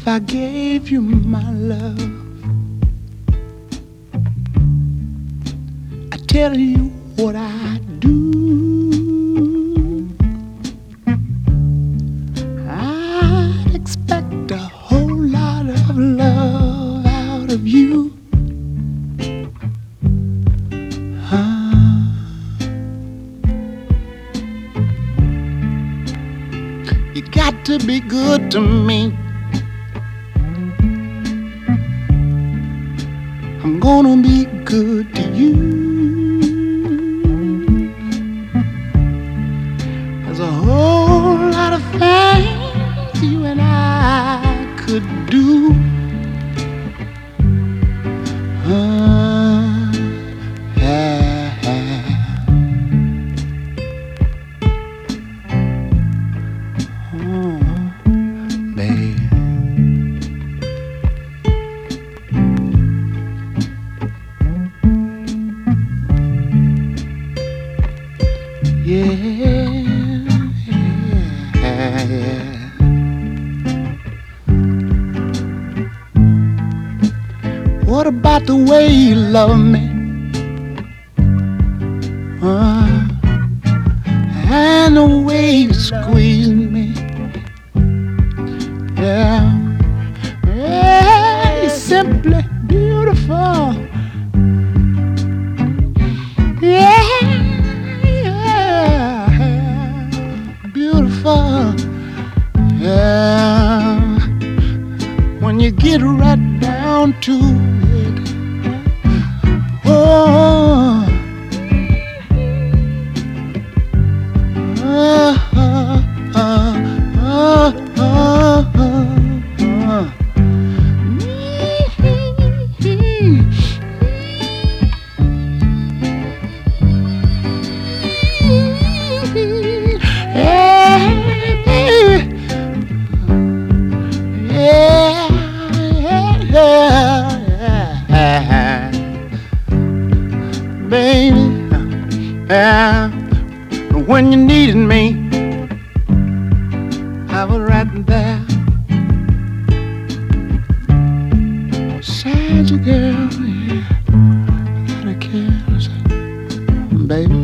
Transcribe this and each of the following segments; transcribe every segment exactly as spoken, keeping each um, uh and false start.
if I gave you my love? I tell you what I do. I'd expect a whole lot of love out of you. Huh? You got to be good to me. I'm gonna be good to you. There's a whole lot of things you and I could do. Uh, yeah, yeah. Oh, baby. Yeah, yeah, yeah. What about the way you love me? Uh, and the way you squeeze me. Yeah, yeah, you're simply beautiful. Yeah. Beautiful, yeah. When you get right down to it, oh, uh, uh, uh, uh, uh, uh. Baby, yeah, when you needed me, I was right there beside you, girl. Yeah, without a care, baby,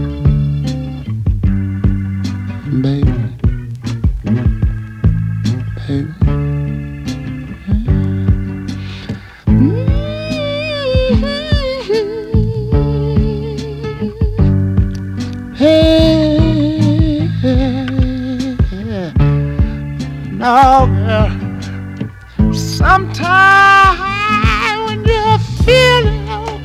baby, baby. Hey, no, girl. Sometimes when you're feeling low,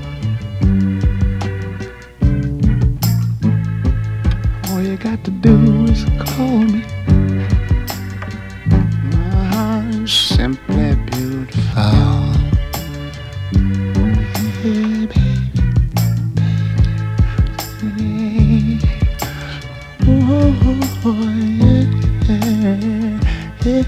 all you got to do is call me. I'm simply beautiful. Hey, baby, baby. Oh, yeah, yeah, yeah,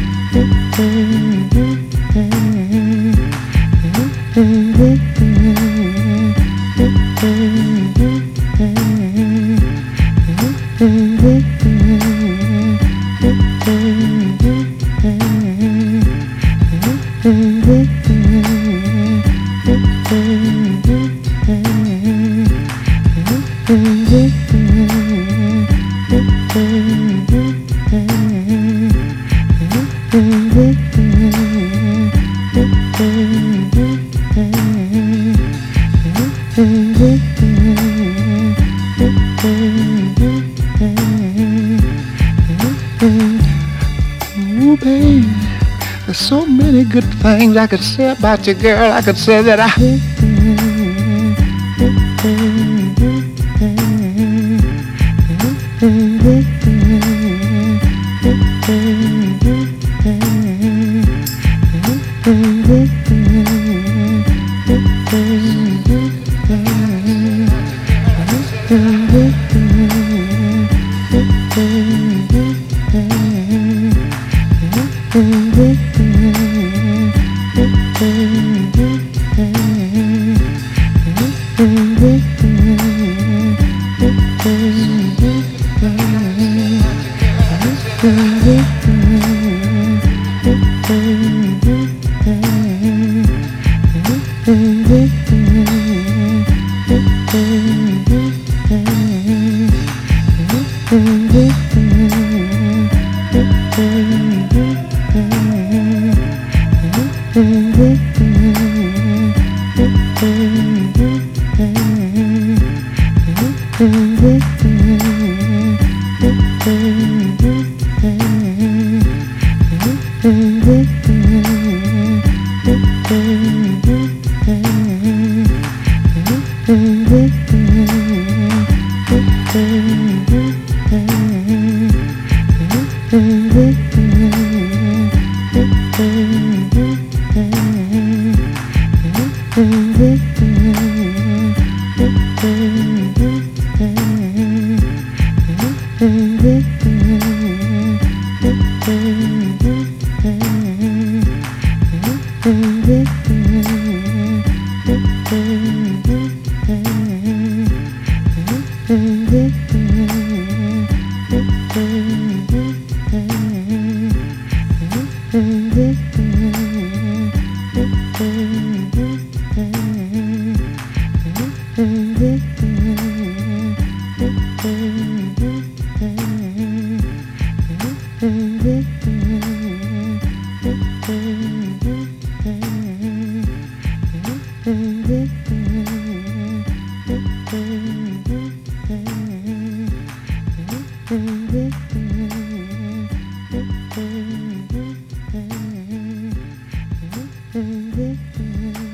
Mm-hmm. good things I could say about you, girl. I could say that I.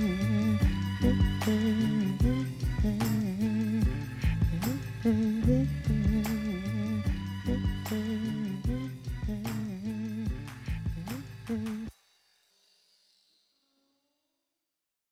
Mm-hmm.